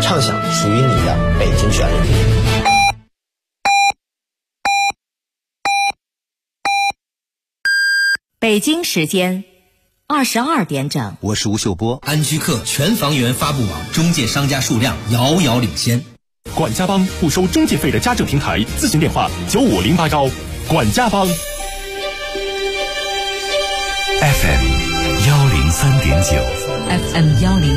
畅享属于你的北京旋律。 北京时间22点整， 我是吴秀波。 安居客全房源发布网中介商家数量遥遥领先。 管家帮不收中介费的家政平台，咨询电话95081。管家帮 FM 103.9 FM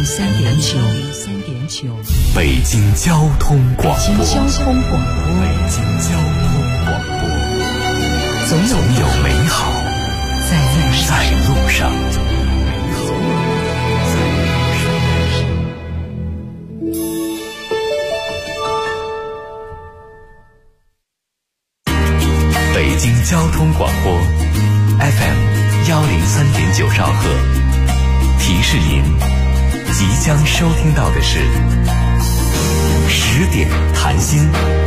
103.9 北京交通广播。 北京交通广播，总有美好在路上。 北京交通广播 FM 103.9兆赫，提示您即将收听到的是10点谈心。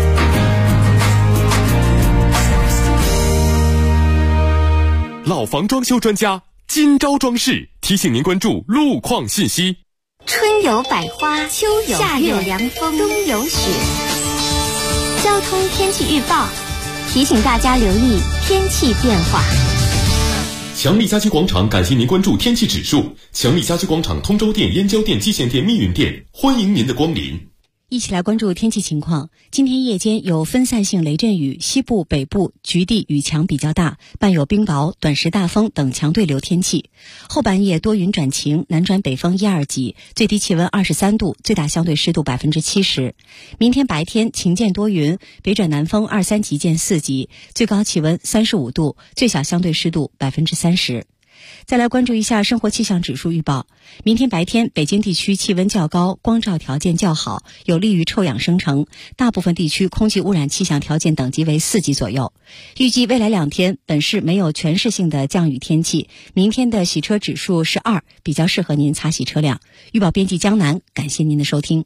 老房装修专家今朝装饰提醒您关注路况信息。 春有百花，秋有夏有凉风，冬有雪。交通天气预报提醒大家留意天气变化。 强力家居广场感谢您关注天气指数。强力家居广场通州店、燕郊店、蓟县店、密云店，欢迎您的光临。 一起来关注天气情况。今天夜间有分散性雷阵雨，西部、北部局地雨强比较大，伴有冰雹、短时大风等强对流天气。后半夜多云转晴，南转北风1、2级，最低气温23度，最大相对湿度70%。明天白天晴间多云，北转南风2、3级见4级，最高气温35度，最小相对湿度30%。再来关注一下生活气象指数预报。明天白天北京地区气温较高，光照条件较好，有利于臭氧生成，大部分地区空气污染气象条件等级为4级左右。预计未来2天本市没有全市性的降雨天气，明天的洗车指数是2，比较适合您擦洗车辆。预报编辑江南，感谢您的收听。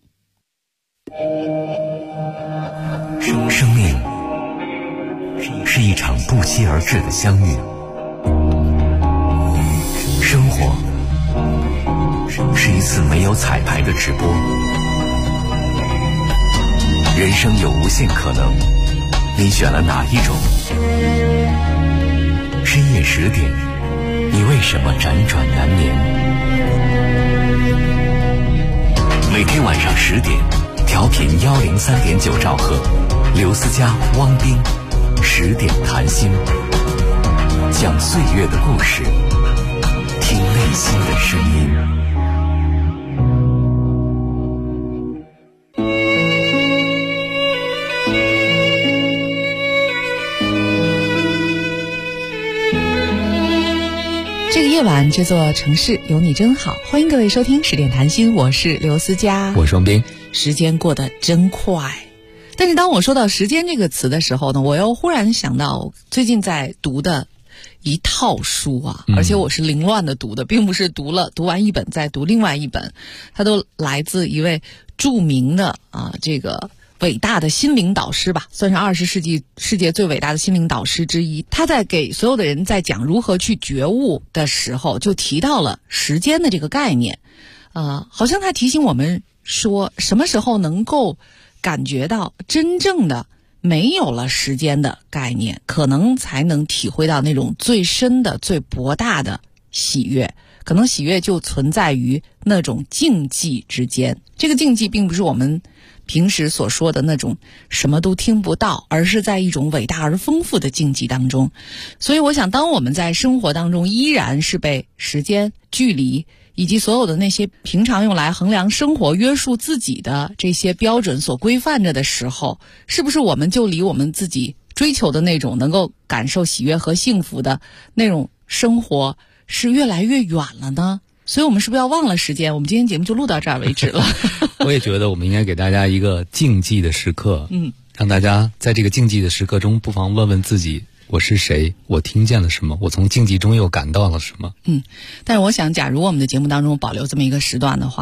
生命是一场不期而至的相遇，生活是一次没有彩排的直播，人生有无限可能，你选了哪一种？深夜10点，你为什么辗转难眠？每天晚上10点，调频103.9兆赫，刘思佳、汪斌10点谈心，讲岁月的故事，听内心的声音。 这个夜晚，这座城市有你真好。欢迎各位收听10点谈心，我是刘思佳， 我是王斌。 时间过得真快，但是当我说到时间这个词的时候呢，我又忽然想到最近在读的一套书啊，而且我是凌乱的读的，并不是读完一本再读另外一本，它都来自一位著名的这个伟大的心灵导师吧，算是20世纪世界最伟大的心灵导师之一。他在给所有的人在讲如何去觉悟的时候，就提到了时间的这个概念。好像他提醒我们说，什么时候能够感觉到真正的没有了时间的概念，可能才能体会到那种最深的、最博大的喜悦。可能喜悦就存在于那种静寂之间。这个静寂并不是我们平时所说的那种什么都听不到，而是在一种伟大而丰富的静寂当中。所以我想，当我们在生活当中依然是被时间、距离以及所有的那些平常用来衡量生活、约束自己的这些标准所规范着的时候，是不是我们就离我们自己追求的那种能够感受喜悦和幸福的那种生活是越来越远了呢？所以我们是不是要忘了时间？我们今天节目就录到这儿为止了。 我也觉得我们应该给大家一个静寂的时刻，让大家在这个静寂的时刻中，不妨问问自己，我是谁？我听见了什么？我从静寂中又感到了什么？ 但是我想，假如我们的节目当中保留这么一个时段的话，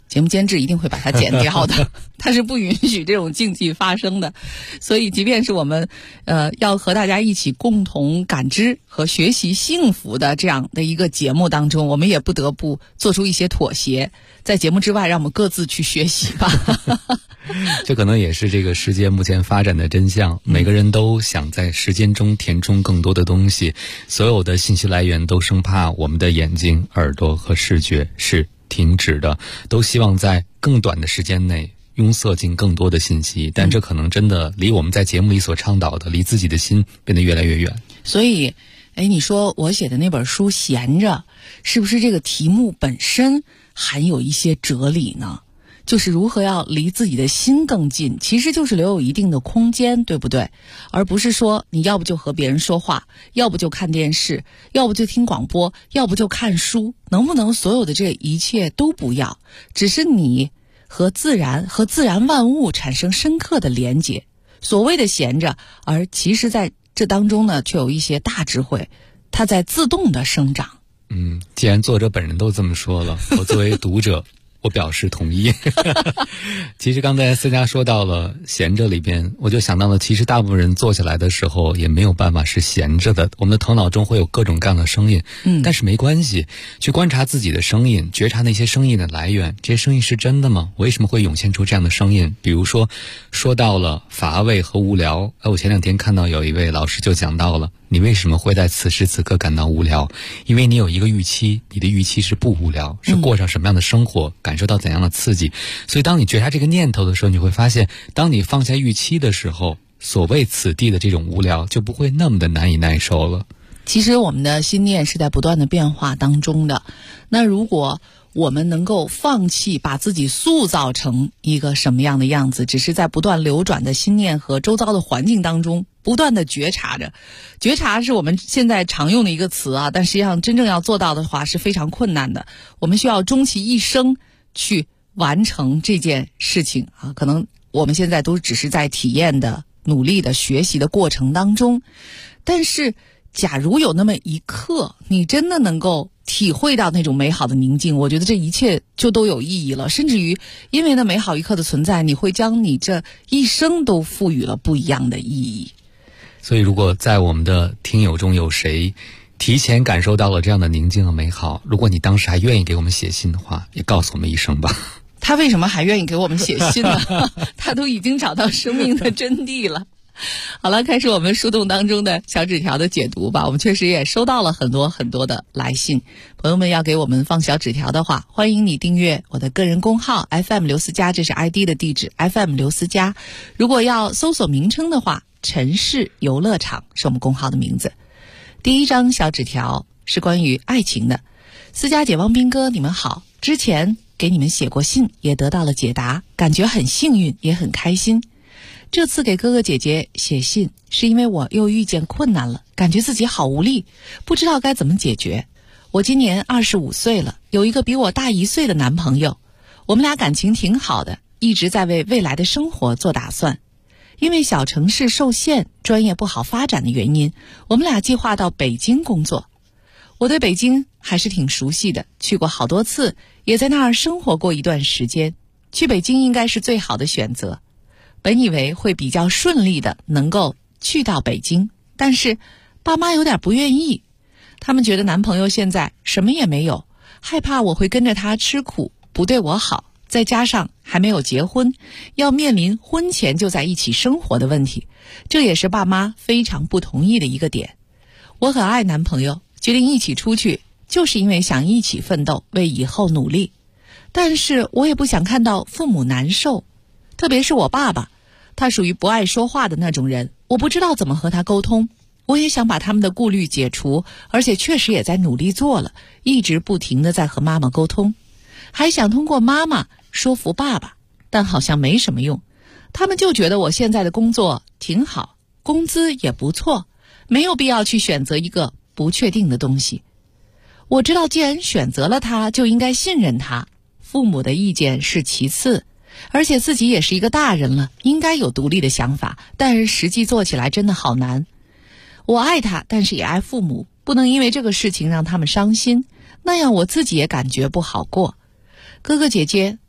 节目监制一定会把它剪掉的，它是不允许这种禁忌发生的。所以即便是我们要和大家一起共同感知和学习幸福的这样的一个节目当中，我们也不得不做出一些妥协，在节目之外让我们各自去学习吧。 这可能也是这个世界目前发展的真相，每个人都想在时间中填充更多的东西，所有的信息来源都生怕我们的眼睛、耳朵和视觉是停止的，都希望在更短的时间内拥塞进更多的信息，但这可能真的离我们在节目里所倡导的，离自己的心变得越来越远。 所以你说我写的那本书闲着，是不是这个题目本身含有一些哲理呢？就是如何要离自己的心更近，其实就是留有一定的空间，对不对？而不是说你要不就和别人说话，要不就看电视，要不就听广播，要不就看书，能不能所有的这一切都不要，只是你和自然万物产生深刻的连结。所谓的闲着，而其实在这当中呢，却有一些大智慧，它在自动的生长。 既然作者本人都这么说了，我作为读者我表示同意。其实刚才思佳说到了闲着里边，我就想到了，其实大部分人坐下来的时候也没有办法是闲着的，我们的头脑中会有各种各样的声音，但是没关系，去观察自己的声音，觉察那些声音的来源，这些声音是真的吗？为什么会涌现出这样的声音？比如说到了乏味和无聊，我前2天看到有一位老师就讲到了，你为什么会在此时此刻感到无聊？因为你有一个预期，你的预期是不无聊，是过上什么样的生活，感受到怎样的刺激。所以当你觉察这个念头的时候，你会发现，当你放下预期的时候，所谓此地的这种无聊就不会那么的难以耐受了。 其实我们的心念是在不断的变化当中的，那如果我们能够放弃把自己塑造成一个什么样的样子，只是在不断流转的心念和周遭的环境当中不断的觉察着。觉察是我们现在常用的一个词啊，但实际上真正要做到的话是非常困难的，我们需要终其一生去完成这件事情啊。可能我们现在都只是在体验的、努力的、学习的过程当中，但是假如有那么一刻你真的能够体会到那种美好的宁静，我觉得这一切就都有意义了。甚至于因为那美好一刻的存在，你会将你这一生都赋予了不一样的意义。 所以如果在我们的听友中有谁提前感受到了这样的宁静和美好，如果你当时还愿意给我们写信的话，也告诉我们一声吧。 他为什么还愿意给我们写信呢？他都已经找到生命的真谛了。好了，开始我们树洞当中的小纸条的解读吧。我们确实也收到了很多很多的来信，朋友们要给我们放小纸条的话，欢迎你订阅我的个人公号 FM 刘思佳，这是 ID 的地址 FM 刘思佳。如果要搜索名称的话，城市游乐场是我们公号的名字。第一张小纸条是关于爱情的。思佳姐、汪斌哥，你们好，之前给你们写过信，也得到了解答，感觉很幸运，也很开心。这次给哥哥姐姐写信，是因为我又遇见困难了，感觉自己好无力，不知道该怎么解决。我今年25岁了，有一个比我大1岁的男朋友，我们俩感情挺好的，一直在为未来的生活做打算。因为小城市受限，专业不好发展的原因，我们俩计划到北京工作。我对北京还是挺熟悉的，去过好多次，也在那儿生活过一段时间。去北京应该是最好的选择。本以为会比较顺利的能够去到北京，但是爸妈有点不愿意，他们觉得男朋友现在什么也没有，害怕我会跟着他吃苦，不对我好，再加上还没有结婚，要面临婚前就在一起生活的问题，这也是爸妈非常不同意的一个点。我很爱男朋友，决定一起出去，就是因为想一起奋斗，为以后努力。但是我也不想看到父母难受，特别是我爸爸，他属于不爱说话的那种人，我不知道怎么和他沟通。我也想把他们的顾虑解除，而且确实也在努力做了，一直不停地在和妈妈沟通，还想通过妈妈说服爸爸，但好像没什么用。他们就觉得我现在的工作挺好，工资也不错，没有必要去选择一个不确定的东西。我知道既然选择了他，就应该信任他，父母的意见是其次，而且自己也是一个大人了，应该有独立的想法，但是实际做起来真的好难。我爱他，但是也爱父母，不能因为这个事情让他们伤心，那样我自己也感觉不好过。哥哥姐姐，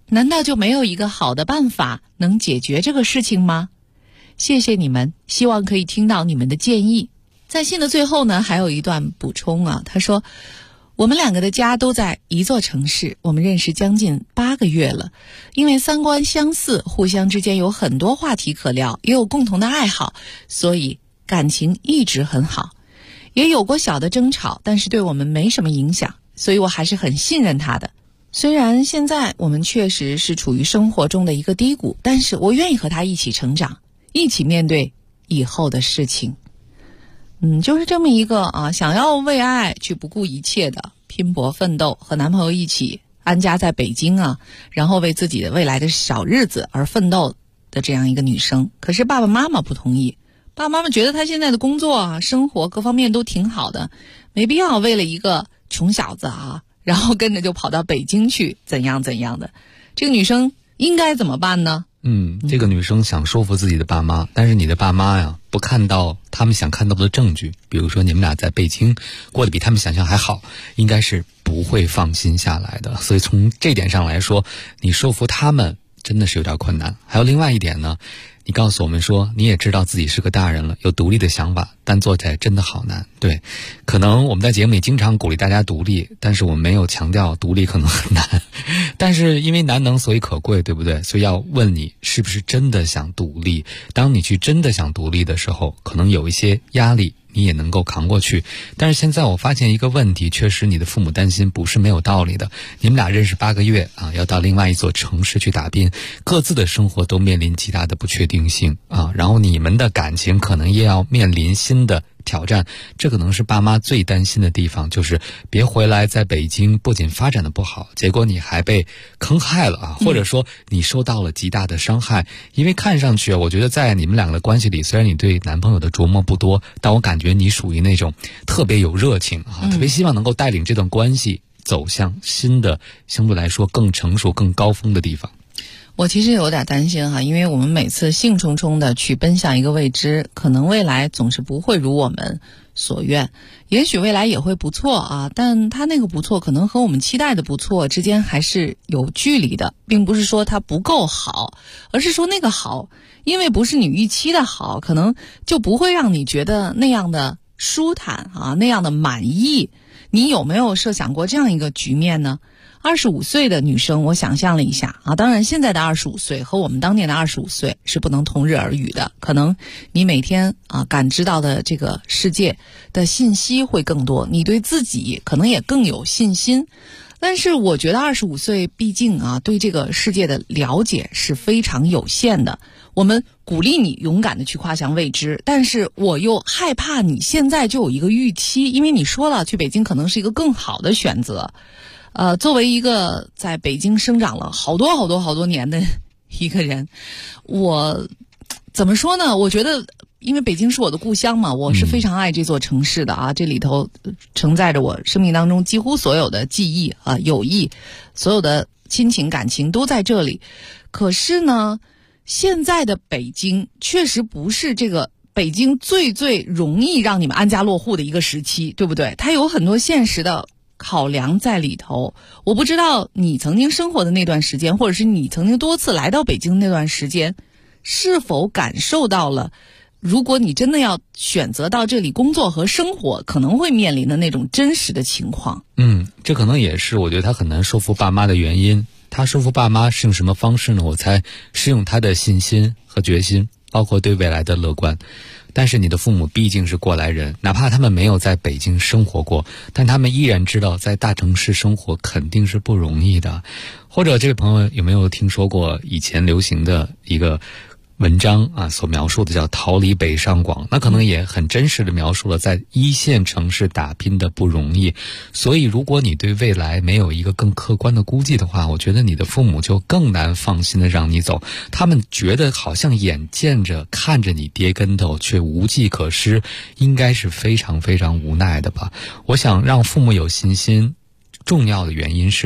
难道就没有一个好的办法能解决这个事情吗？谢谢你们，希望可以听到你们的建议。在信的最后呢，还有一段补充啊，他说我们两个的家都在一座城市，我们认识将近8个月了，因为三观相似，互相之间有很多话题可聊，也有共同的爱好，所以感情一直很好，也有过小的争吵，但是对我们没什么影响，所以我还是很信任他的。虽然现在我们确实是处于生活中的一个低谷，但是我愿意和他一起成长，一起面对以后的事情。就是这么一个想要为爱去不顾一切的拼搏奋斗，和男朋友一起安家在北京然后为自己的未来的小日子而奋斗的这样一个女生。可是爸爸妈妈不同意，爸爸妈妈觉得她现在的工作生活各方面都挺好的，没必要为了一个穷小子然后跟着就跑到北京去怎样怎样的。这个女生应该怎么办呢？ 这个女生想说服自己的爸妈，但是你的爸妈呀，不看到他们想看到的证据，比如说你们俩在北京过得比他们想象还好，应该是不会放心下来的。所以从这点上来说，你说服他们真的是有点困难。还有另外一点呢，你告诉我们说你也知道自己是个大人了，有独立的想法，但做起来真的好难。对，可能我们在节目里经常鼓励大家独立，但是我们没有强调独立可能很难，但是因为难能所以可贵，对不对？所以要问你是不是真的想独立。当你去真的想独立的时候，可能有一些压力你也能够扛过去。但是现在我发现一个问题，确实你的父母担心不是没有道理的。你们俩认识8个月要到另外一座城市去打拼，各自的生活都面临极大的不确定性然后你们的感情可能也要面临新的挑战。这可能是爸妈最担心的地方，就是别回来在北京不仅发展的不好，结果你还被坑害了或者说你受到了极大的伤害。因为看上去我觉得在你们两个的关系里，虽然你对男朋友的琢磨不多，但我感觉你属于那种特别有热情特别希望能够带领这段关系走向新的相对来说更成熟更高峰的地方。 我其实有点担心因为我们每次兴冲冲的去奔向一个未知，可能未来总是不会如我们所愿。也许未来也会不错但他那个不错可能和我们期待的不错之间还是有距离的，并不是说他不够好，而是说那个好因为不是你预期的好，可能就不会让你觉得那样的舒坦那样的满意。你有没有设想过这样一个局面呢？25岁的女生，我想象了一下当然现在的25岁和我们当年的25岁是不能同日而语的，可能你每天感知到的这个世界的信息会更多，你对自己可能也更有信心。但是我觉得25岁毕竟对这个世界的了解是非常有限的。我们鼓励你勇敢的去跨向未知，但是我又害怕你现在就有一个预期，因为你说了去北京可能是一个更好的选择。作为一个在北京生长了好多年的一个人，我怎么说呢？我觉得因为北京是我的故乡嘛，我是非常爱这座城市的这里头承载着我生命当中几乎所有的记忆友谊，所有的亲情感情都在这里。可是呢，现在的北京确实不是这个北京最容易让你们安家落户的一个时期，对不对？它有很多现实的考量在里头。我不知道你曾经生活的那段时间，或者是你曾经多次来到北京那段时间，是否感受到了如果你真的要选择到这里工作和生活，可能会面临的那种真实的情况。 这可能也是我觉得他很难说服爸妈的原因。他说服爸妈是用什么方式呢？我猜是用他的信心和决心，包括对未来的乐观。但是你的父母毕竟是过来人，哪怕他们没有在北京生活过，但他们依然知道在大城市生活肯定是不容易的。或者这位朋友有没有听说过以前流行的一个文章所描述的叫逃离北上广，那可能也很真实的描述了在一线城市打拼的不容易。所以如果你对未来没有一个更客观的估计的话，我觉得你的父母就更难放心的让你走。他们觉得好像眼见着看着你跌跟头却无计可施，应该是非常非常无奈的吧。我想让父母有信心重要的原因是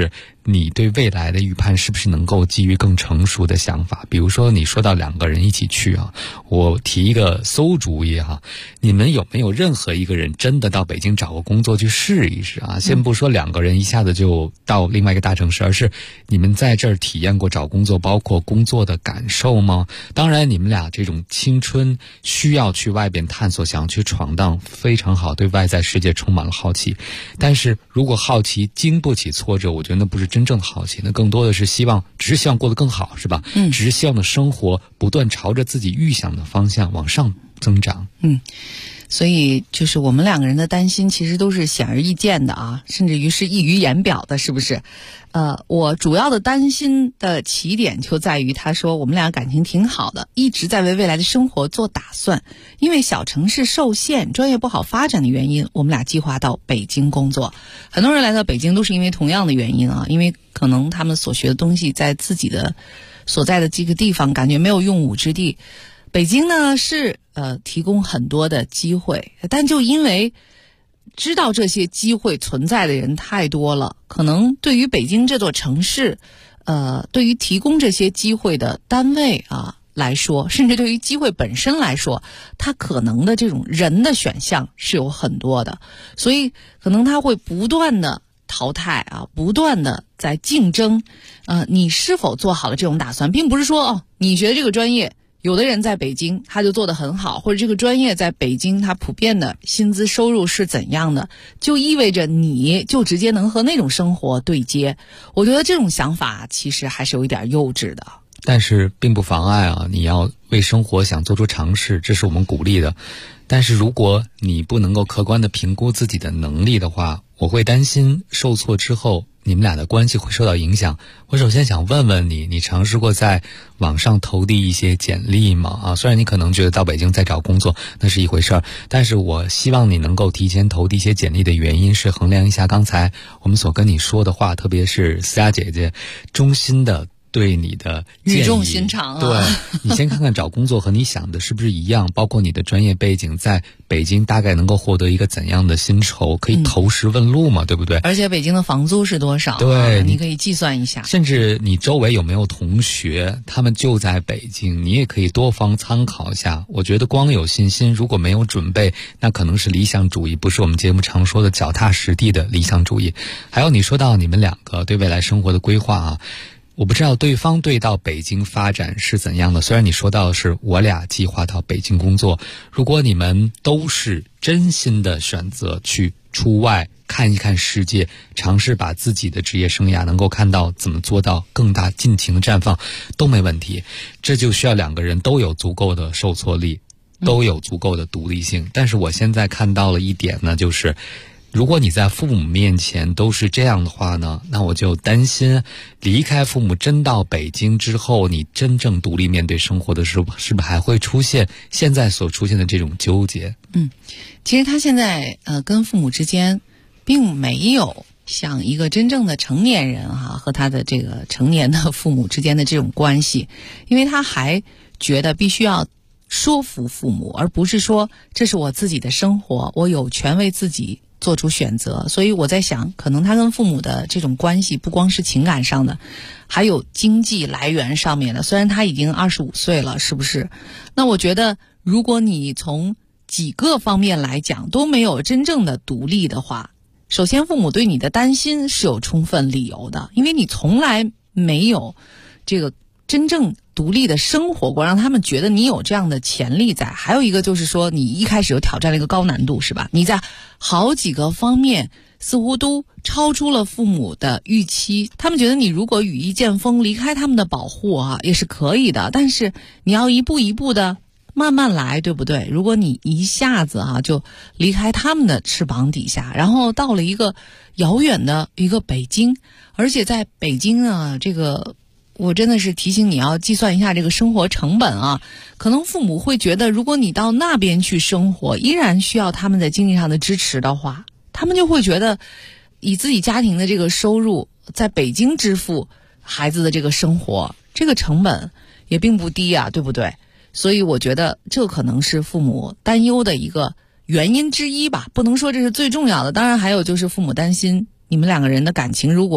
你对未来的预判是不是能够基于更成熟的想法？比如说你说到2个人一起去啊，我提一个馊主意哈，你们有没有任何一个人真的到北京找个工作去试一试啊？先不说2个人一下子就到另外一个大城市，而是你们在这儿体验过找工作，包括工作的感受吗？当然你们俩这种青春需要去外边探索，想去闯荡，非常好，对外在世界充满了好奇。但是如果好奇经不起挫折，我觉得那不是真正的好奇，那更多的是只是希望过得更好，是吧？只是希望的生活不断朝着自己预想的方向往上增长。 所以就是我们2个人的担心其实都是显而易见的啊，甚至于是溢于言表的，是不是？我主要的担心的起点就在于他说我们俩感情挺好的，一直在为未来的生活做打算，因为小城市受限，专业不好发展的原因，我们俩计划到北京工作。很多人来到北京都是因为同样的原因啊，因为可能他们所学的东西在自己的所在的这个地方感觉没有用武之地。北京呢是提供很多的机会，但就因为知道这些机会存在的人太多了，可能对于北京这座城市对于提供这些机会的单位啊来说，甚至对于机会本身来说，它可能的这种人的选项是有很多的，所以可能它会不断的淘汰啊，不断的在竞争。你是否做好了这种打算，并不是说你学这个专业，有的人在北京他就做得很好，或者这个专业在北京他普遍的薪资收入是怎样的，就意味着你就直接能和那种生活对接。我觉得这种想法其实还是有一点幼稚的。 但是并不妨碍啊，你要为生活想做出尝试，这是我们鼓励的。但是如果你不能够客观的评估自己的能力的话，我会担心受挫之后你们俩的关系会受到影响。我首先想问问你，你尝试过在网上投递一些简历吗？虽然你可能觉得到北京再找工作那是一回事儿，但是我希望你能够提前投递一些简历的原因是衡量一下刚才我们所跟你说的话，特别是思佳姐姐衷心的对你的建议， 语重心长啊。 对，你先看看找工作和你想的是不是一样，包括你的专业背景在北京大概能够获得一个怎样的薪酬，可以投石问路嘛，对不对？ 而且北京的房租是多少？ 对， 你可以计算一下。 甚至你周围有没有同学他们就在北京，你也可以多方参考一下。我觉得光有信心如果没有准备，那可能是理想主义，不是我们节目常说的脚踏实地的理想主义。还有你说到你们2个对未来生活的规划啊，我不知道对方对到北京发展是怎样的，虽然你说到的是我俩计划到北京工作，如果你们都是真心的选择去出外看一看世界，尝试把自己的职业生涯能够看到怎么做到更大尽情的绽放，都没问题。这就需要2个人都有足够的受挫力，都有足够的独立性。但是我现在看到了一点呢，就是如果你在父母面前都是这样的话呢，那我就担心离开父母真到北京之后，你真正独立面对生活的时候，是不是还会出现现在所出现的这种纠结？ 其实他现在跟父母之间并没有像一个真正的成年人和他的这个成年的父母之间的这种关系，因为他还觉得必须要说服父母，而不是说这是我自己的生活，我有权为自己做出选择。所以我在想，可能他跟父母的这种关系不光是情感上的，还有经济来源上面的。虽然他已经25岁了，是不是？那我觉得如果你从几个方面来讲都没有真正的独立的话，首先父母对你的担心是有充分理由的，因为你从来没有这个真正独立的生活过，让他们觉得你有这样的潜力在。还有一个就是说，你一开始就挑战了一个高难度，是吧？你在好几个方面似乎都超出了父母的预期，他们觉得你如果羽翼渐丰，离开他们的保护也是可以的，但是你要一步一步的慢慢来，对不对？如果你一下子就离开他们的翅膀底下，然后到了一个遥远的一个北京，而且在北京这个我真的是提醒你要计算一下这个生活成本可能父母会觉得，如果你到那边去生活，依然需要他们在经济上的支持的话，他们就会觉得以自己家庭的这个收入在北京支付孩子的这个生活，这个成本也并不低对不对？所以我觉得这可能是父母担忧的一个原因之一吧，不能说这是最重要的。当然还有就是父母担心你们2个人的感情如果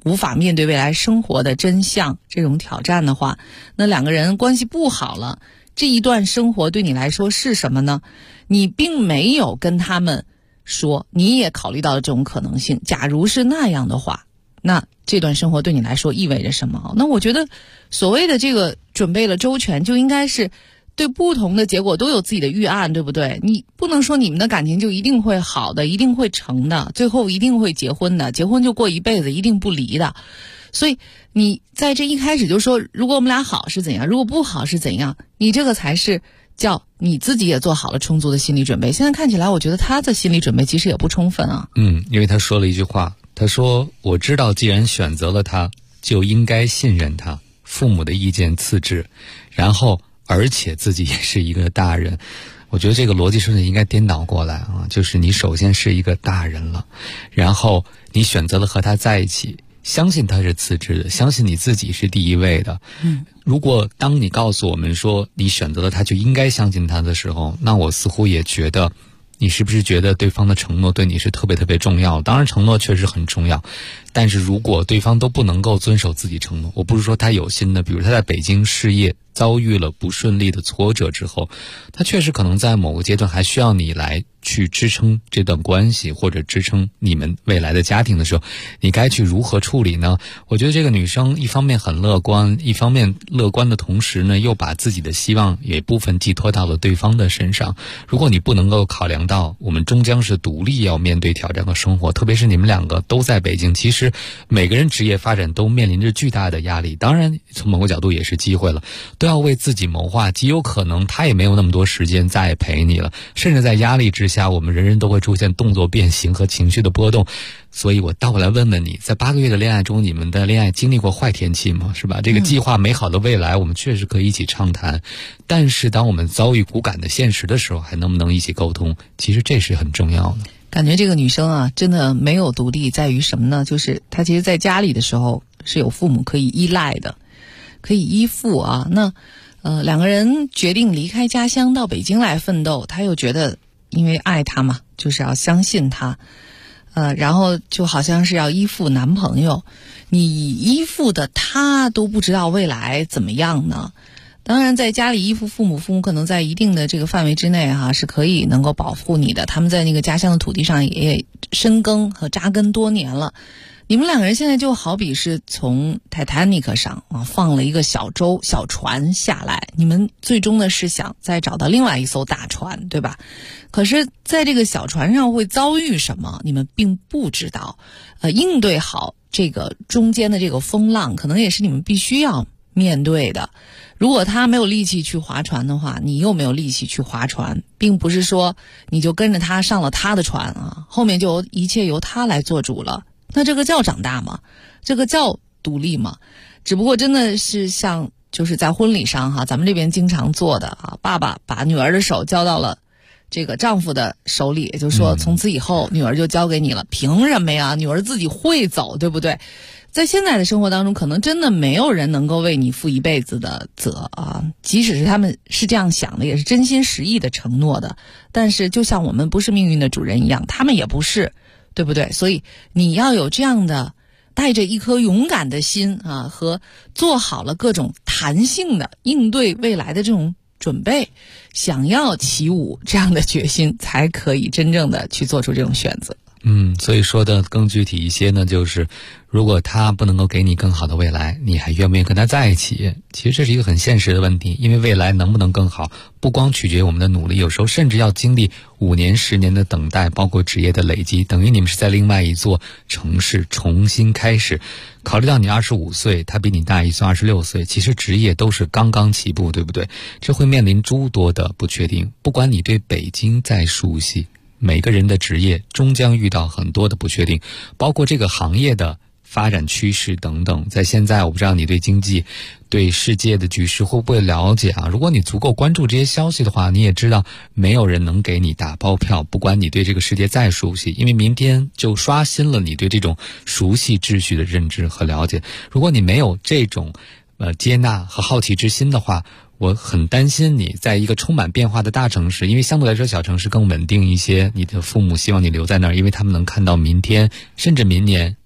无法面对未来生活的真相这种挑战的话，那两个人关系不好了，这一段生活对你来说是什么呢？你并没有跟他们说，你也考虑到了这种可能性，假如是那样的话，那这段生活对你来说意味着什么？那我觉得所谓的这个准备了周全，就应该是对不同的结果都有自己的预案，对不对？你不能说你们的感情就一定会好的，一定会成的，最后一定会结婚的，结婚就过一辈子，一定不离的。所以你在这一开始就说，如果我们俩好是怎样，如果不好是怎样，你这个才是叫你自己也做好了充足的心理准备。现在看起来我觉得他的心理准备其实也不充分啊。 因为他说了一句话，他说我知道既然选择了他，就应该信任他，父母的意见次之，然后而且自己也是一个大人。我觉得这个逻辑顺序应该颠倒过来啊，就是你首先是一个大人了，然后你选择了和他在一起，相信他是次之的，相信你自己是第一位的。如果当你告诉我们说你选择了他就应该相信他的时候，那我似乎也觉得你是不是觉得对方的承诺对你是特别特别重要？当然承诺确实很重要，但是如果对方都不能够遵守自己承诺，我不是说他有心的，比如他在北京事业遭遇了不顺利的挫折之后，他确实可能在某个阶段还需要你来去支撑这段关系，或者支撑你们未来的家庭的时候，你该去如何处理呢？我觉得这个女生一方面很乐观，一方面乐观的同时呢，又把自己的希望也部分寄托到了对方的身上。如果你不能够考量到我们终将是独立要面对挑战的生活，特别是你们两个都在北京，其实每个人职业发展都面临着巨大的压力，当然从某个角度也是机会了，都要为自己谋划，极有可能他也没有那么多时间再陪你了，甚至在压力之下，我们人人都会出现动作变形和情绪的波动。所以我倒过来问问你，在8个月的恋爱中，你们的恋爱经历过坏天气吗？是吧？这个计划美好的未来，我们确实可以一起畅谈，但是当我们遭遇骨感的现实的时候，还能不能一起沟通？其实这是很重要的。 感觉这个女生啊，真的没有独立，在于什么呢？就是她其实在家里的时候是有父母可以依赖的，可以依附啊。那两个人决定离开家乡到北京来奋斗，她又觉得因为爱他嘛，就是要相信他，然后就好像是要依附男朋友，你依附的他都不知道未来怎么样呢？当然在家里依附父母，父母可能在一定的这个范围之内是可以能够保护你的，他们在那个家乡的土地上也深耕和扎根多年了。你们两个人现在就好比是从 Titanic 上放了一个小船下来，你们最终的是想再找到另外一艘大船，对吧？可是在这个小船上会遭遇什么，你们并不知道。应对好这个中间的这个风浪，可能也是你们必须要面对的。如果他没有力气去划船的话，你又没有力气去划船，并不是说你就跟着他上了他的船后面就一切由他来做主了。那这个叫长大吗？这个叫独立吗？只不过真的是像就是在婚礼上咱们这边经常做的爸爸把女儿的手交到了这个丈夫的手里，也就是说从此以后女儿就交给你了。凭什么呀？女儿自己会走，对不对？在现在的生活当中，可能真的没有人能够为你负一辈子的责即使是他们是这样想的，也是真心实意的承诺的，但是就像我们不是命运的主人一样，他们也不是，对不对？所以你要有这样的带着一颗勇敢的心和做好了各种弹性的应对未来的这种准备，想要起舞这样的决心，才可以真正的去做出这种选择。 所以说的更具体一些呢，就是如果他不能够给你更好的未来，你还愿不愿意跟他在一起？其实这是一个很现实的问题，因为未来能不能更好，不光取决于我们的努力，有时候甚至要经历5年10年的等待，包括职业的累积，等于你们是在另外一座城市重新开始。考虑到你25岁，他比你大1岁26岁，其实职业都是刚刚起步，对不对？这会面临诸多的不确定，不管你对北京再熟悉，每个人的职业终将遇到很多的不确定，包括这个行业的发展趋势等等。在现在我不知道你对经济对世界的局势会不会了解如果你足够关注这些消息的话，你也知道没有人能给你打包票，不管你对这个世界再熟悉，因为明天就刷新了你对这种熟悉秩序的认知和了解。如果你没有这种接纳和好奇之心的话，我很担心你在一个充满变化的大城市，因为相对来说小城市更稳定一些，你的父母希望你留在那儿，因为他们能看到明天甚至明年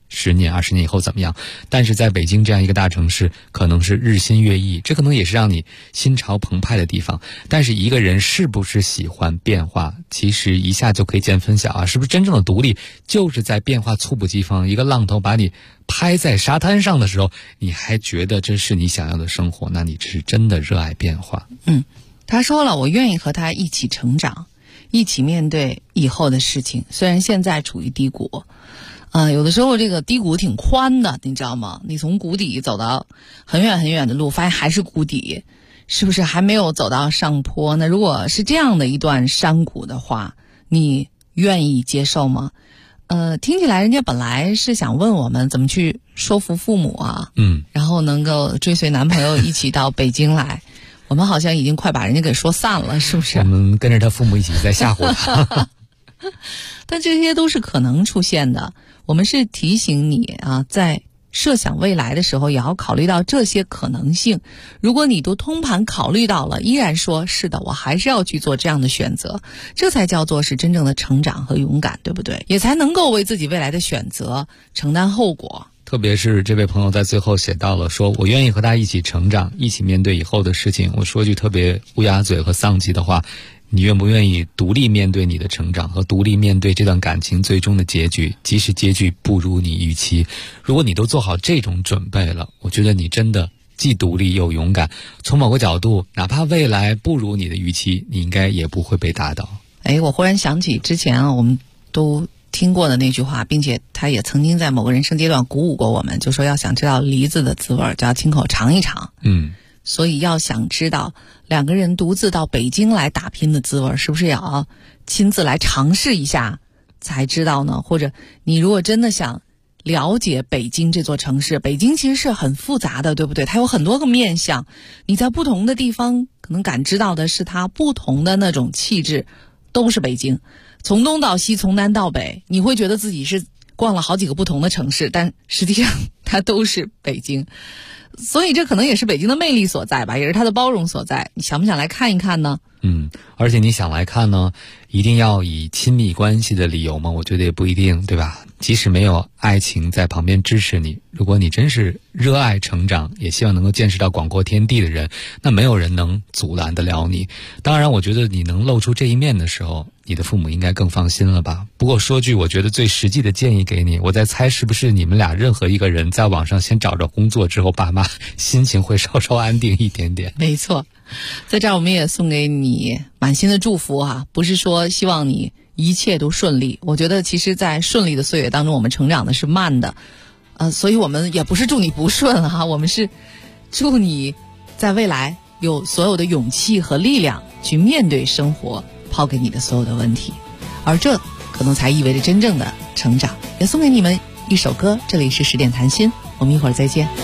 10年、20年以后怎么样？但是在北京这样一个大城市，可能是日新月异，这可能也是让你心潮澎湃的地方。但是一个人是不是喜欢变化，其实一下就可以见分晓啊！是不是真正的独立，就是在变化猝不及防，一个浪头把你拍在沙滩上的时候，你还觉得这是你想要的生活，那你是真的热爱变化。 他说了，我愿意和他一起成长，一起面对以后的事情。虽然现在处于低谷，有的时候这个低谷挺宽的，你知道吗？你从谷底走到很远很远的路，发现还是谷底，是不是还没有走到上坡呢？如果是这样的一段山谷的话，你愿意接受吗？听起来人家本来是想问我们怎么去说服父母啊，然后能够追随男朋友一起到北京来。我们好像已经快把人家给说散了，是不是？ 我们跟着他父母一起在吓唬他。 但这些都是可能出现的。我们是提醒你啊，在设想未来的时候，也要考虑到这些可能性。如果你都通盘考虑到了，依然说是的，我还是要去做这样的选择，这才叫做是真正的成长和勇敢，对不对？也才能够为自己未来的选择承担后果。 特别是这位朋友在最后写到了说，我愿意和他一起成长，一起面对以后的事情。我说句特别乌鸦嘴和丧气的话，你愿不愿意独立面对你的成长，和独立面对这段感情最终的结局，即使结局不如你预期？如果你都做好这种准备了，我觉得你真的既独立又勇敢。从某个角度，哪怕未来不如你的预期，你应该也不会被打倒。 我忽然想起之前我们都听过的那句话，并且他也曾经在某个人生阶段鼓舞过我们，就说要想知道梨子的滋味，就要亲口尝一尝。所以要想知道两个人独自到北京来打拼的滋味，是不是也要亲自来尝试一下才知道呢？或者你如果真的想了解北京这座城市，北京其实是很复杂的，对不对？它有很多个面向，你在不同的地方可能感知到的是它不同的那种气质，都是北京。从东到西，从南到北，你会觉得自己是逛了好几个不同的城市，但实际上它都是北京。所以这可能也是北京的魅力所在吧，也是它的包容所在。你想不想来看一看呢？ 而且你想来看呢，一定要以亲密关系的理由吗？我觉得也不一定，对吧？即使没有爱情在旁边支持你，如果你真是热爱成长，也希望能够见识到广阔天地的人，那没有人能阻拦得了你。当然我觉得你能露出这一面的时候，你的父母应该更放心了吧。不过说句我觉得最实际的建议给你，我在猜是不是你们俩任何一个人在网上先找着工作之后，爸妈心情会稍稍安定一点点。 没错，在这儿我们也送给你满心的祝福啊，不是说希望你一切都顺利，我觉得其实在顺利的岁月当中，我们成长的是慢的，所以我们也不是祝你不顺啊，我们是祝你在未来有所有的勇气和力量去面对生活抛给你的所有的问题，而这可能才意味着真正的成长。也送给你们一首歌，这里是10点谈心，我们一会儿再见。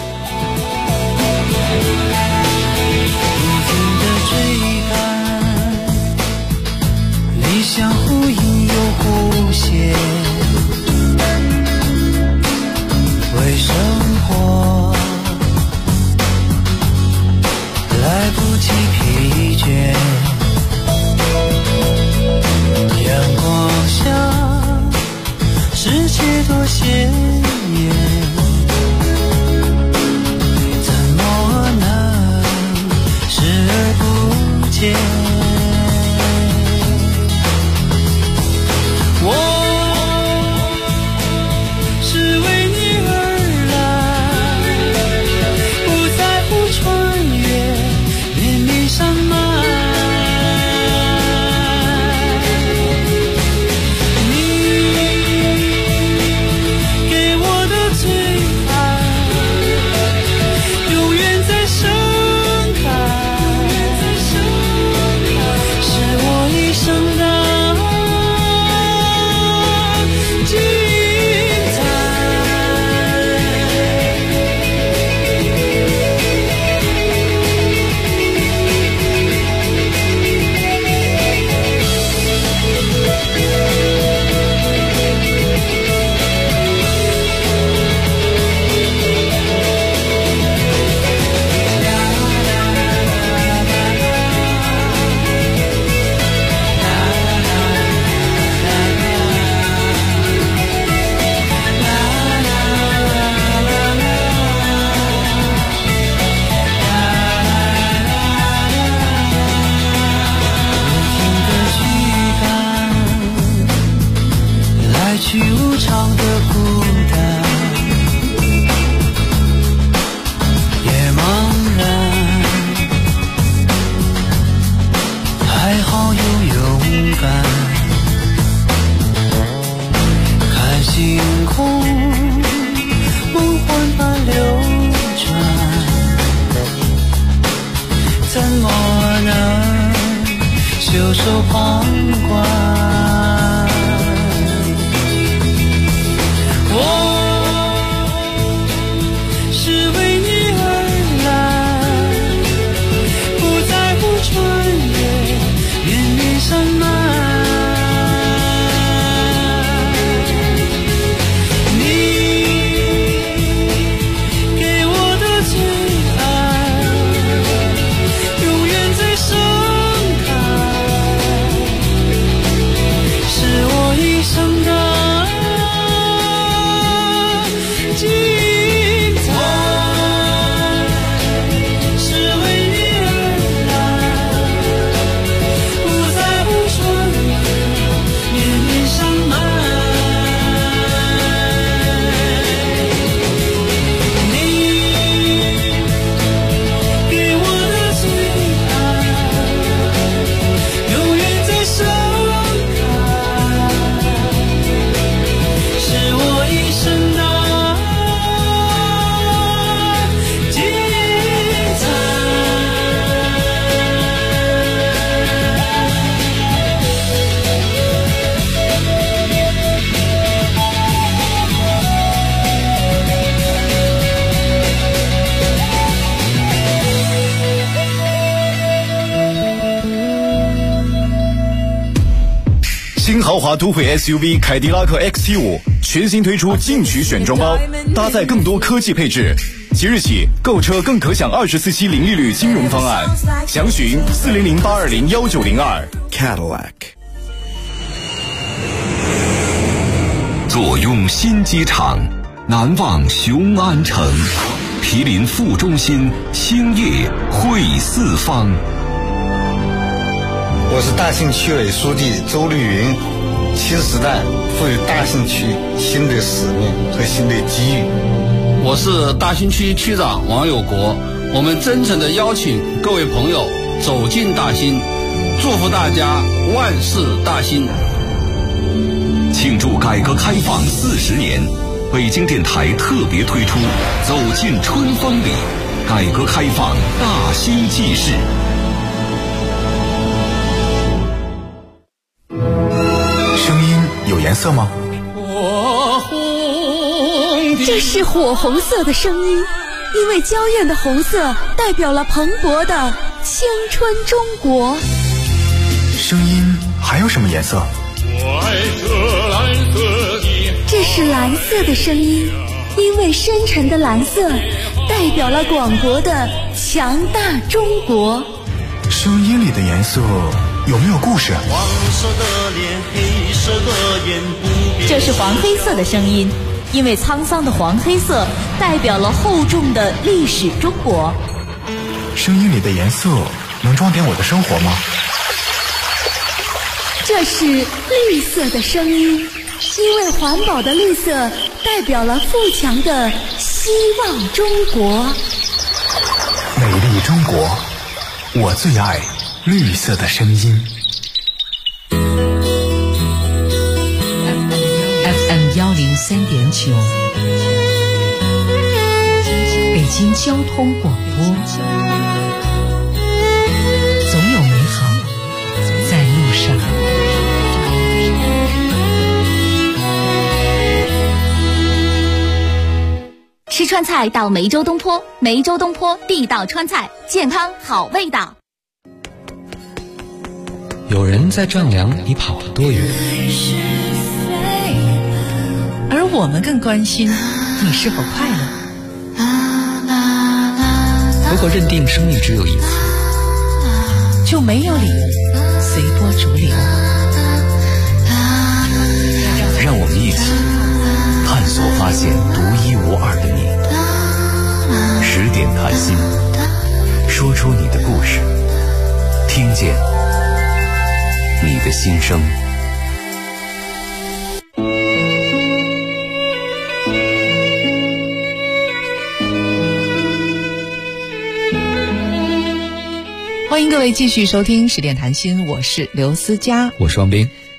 相互应有弧线，为生活来不及疲倦，阳光下世界多鲜艳，怎么能视而不见？ 袖手旁观。我是为你而来，不在乎穿越绵绵山脉。 新豪华都会 SUV 凯迪拉克 XT5 全新推出进取选装包，搭载更多科技配置。即日起购车更可享24期零利率金融方案，详询400-820-1902 Cadillac。 坐拥新机场，难忘雄安城，毗邻副中心，兴业汇四方。 我是大兴区委书记周绿云，新时代赋予大兴区新的使命和新的机遇。 我是大兴区区长王有国，我们真诚地邀请各位朋友走进大兴，祝福大家万事大兴。 庆祝改革开放40年，北京电台特别推出走进春风里，改革开放大兴纪事。 有颜色吗？ 这是火红色的声音，因为娇艳的红色代表了蓬勃的青春中国。 声音还有什么颜色？ 我爱这蓝色的。 这是蓝色的声音，因为深沉的蓝色代表了广博的强大中国。 声音里的颜色有没有故事？ 黄色的脸，黑色的眼，不变。 这是黄黑色的声音，因为沧桑的黄黑色代表了厚重的历史中国。 声音里的颜色能装点我的生活吗？ 这是绿色的声音，因为环保的绿色代表了富强的希望中国。 美丽中国，我最爱绿色的声音。 FM 103.9，北京交通广播，总有美好在路上。 吃川菜到梅州东坡，梅州东坡地道川菜，健康好味道。 有人在丈量你跑了多远， 而我们更关心你是否快乐。 如果认定生命只有一次， 就没有理由随波逐流。 让我们一起探索发现独一无二的你。10点谈心，说出你的故事，听见你的心声。 欢迎各位继续收听10点谈心，我是刘思佳， 我是王斌。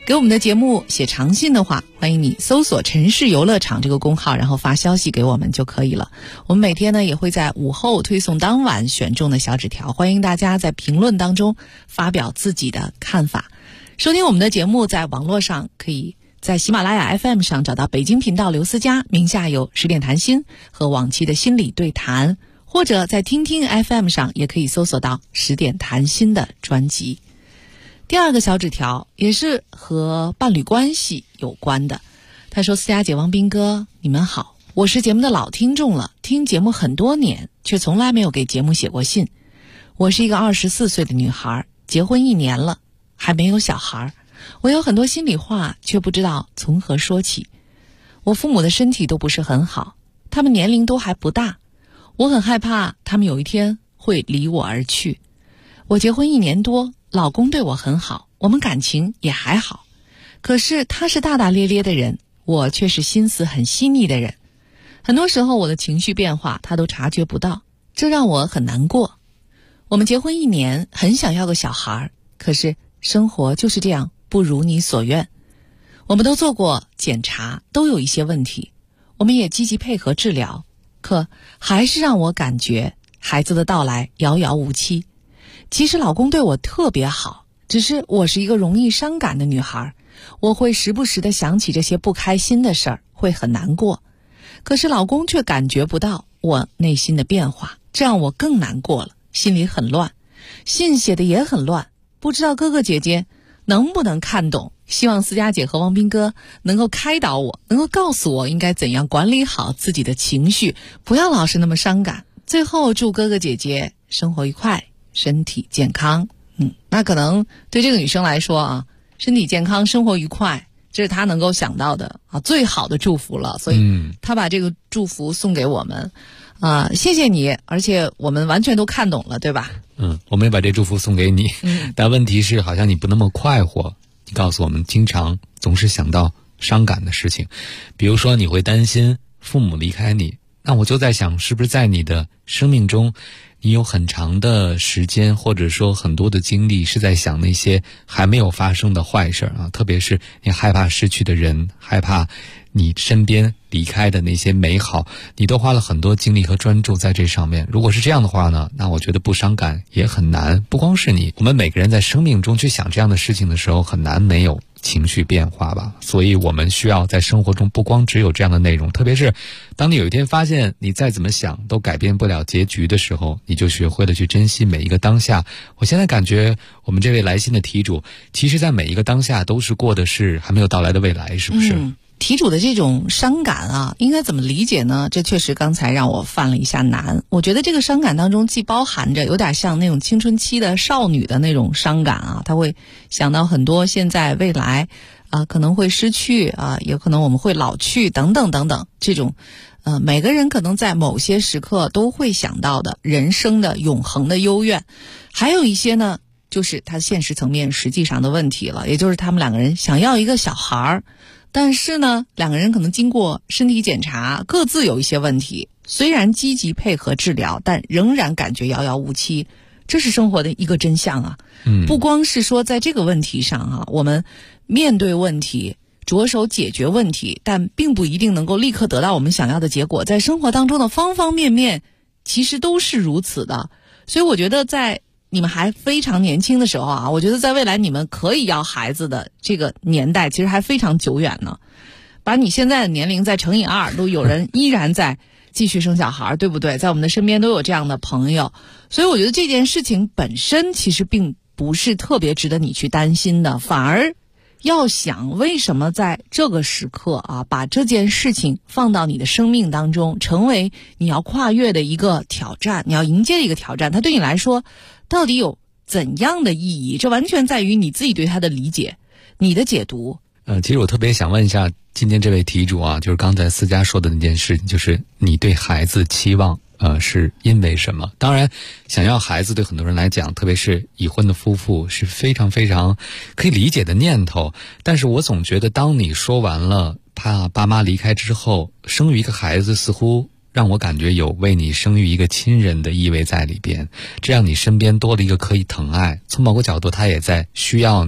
给我们的节目写长信的话，欢迎你搜索城市游乐场这个公号，然后发消息给我们就可以了。我们每天呢也会在午后推送当晚选中的小纸条，欢迎大家在评论当中发表自己的看法。收听我们的节目，在网络上可以在喜马拉雅 FM 上找到北京频道刘思佳，名下有10点谈心和往期的心理对谈，或者在听听 FM 上也可以搜索到10点谈心的专辑。第二个小纸条也是和伴侣关系有关的，他说：思佳姐、王斌哥，你们好，我是节目的老听众了，听节目很多年，却从来没有给节目写过信。我是一个24岁的女孩，结婚1年了，还没有小孩，我有很多心里话，却不知道从何说起。我父母的身体都不是很好，他们年龄都还不大，我很害怕他们有一天会离我而去。我结婚1年多，老公对我很好，我们感情也还好，可是他是大大咧咧的人，我却是心思很细腻的人，很多时候我的情绪变化他都察觉不到，这让我很难过。我们结婚1年，很想要个小孩，可是生活就是这样，不如你所愿。我们都做过检查，都有一些问题，我们也积极配合治疗，可还是让我感觉孩子的到来遥遥无期。其实老公对我特别好，只是我是一个容易伤感的女孩，我会时不时地想起这些不开心的事儿，会很难过。可是老公却感觉不到我内心的变化，这让我更难过了，心里很乱，信写的也很乱，不知道哥哥姐姐能不能看懂，希望思佳姐和王斌哥能够开导我，能够告诉我应该怎样管理好自己的情绪，不要老是那么伤感。最后祝哥哥姐姐生活愉快，身体健康。那可能对这个女生来说啊，身体健康，生活愉快，这是她能够想到的啊最好的祝福了，所以她把这个祝福送给我们谢谢你，而且我们完全都看懂了，对吧？ 我们也把这祝福送给你。但问题是好像你不那么快活，你告诉我们经常总是想到伤感的事情，比如说你会担心父母离开你，那我就在想，是不是在你的生命中你有很长的时间或者说很多的精力是在想那些还没有发生的坏事啊，特别是你害怕失去的人，害怕你身边离开的那些美好，你都花了很多精力和专注在这上面。如果是这样的话呢，那我觉得不伤感也很难。不光是你，我们每个人在生命中去想这样的事情的时候，很难没有情绪变化吧。所以我们需要在生活中不光只有这样的内容，特别是当你有一天发现你再怎么想都改变不了结局的时候，你就学会了去珍惜每一个当下。我现在感觉我们这位来信的题主，其实在每一个当下都是过的是还没有到来的未来，是不是？ 题主的这种伤感啊，应该怎么理解呢？这确实刚才让我犯了一下难。我觉得这个伤感当中既包含着有点像那种青春期的少女的那种伤感啊，她会想到很多现在未来可能会失去也可能我们会老去等等等等，这种每个人可能在某些时刻都会想到的人生的永恒的幽怨。还有一些呢，就是他现实层面实际上的问题了，也就是他们两个人想要一个小孩，但是呢两个人可能经过身体检查各自有一些问题，虽然积极配合治疗，但仍然感觉遥遥无期。这是生活的一个真相啊。不光是说在这个问题上我们面对问题着手解决问题，但并不一定能够立刻得到我们想要的结果，在生活当中的方方面面其实都是如此的。所以我觉得在你们还非常年轻的时候我觉得在未来你们可以要孩子的这个年代其实还非常久远呢。把你现在的年龄再乘以2，都有人依然在继续生小孩，对不对？在我们的身边都有这样的朋友，所以我觉得这件事情本身其实并不是特别值得你去担心的，反而要想为什么在这个时刻把这件事情放到你的生命当中，成为你要跨越的一个挑战，你要迎接的一个挑战，它对你来说到底有怎样的意义？这完全在于你自己对它的理解，你的解读。 其实我特别想问一下今天这位题主就是刚才思佳说的那件事情，就是你对孩子期望是因为什么？当然想要孩子对很多人来讲，特别是已婚的夫妇是非常非常可以理解的念头，但是我总觉得当你说完了怕爸妈离开之后，生育一个孩子似乎让我感觉有为你生育一个亲人的意味在里边，这样你身边多了一个可以疼爱，从某个角度他也在需要你，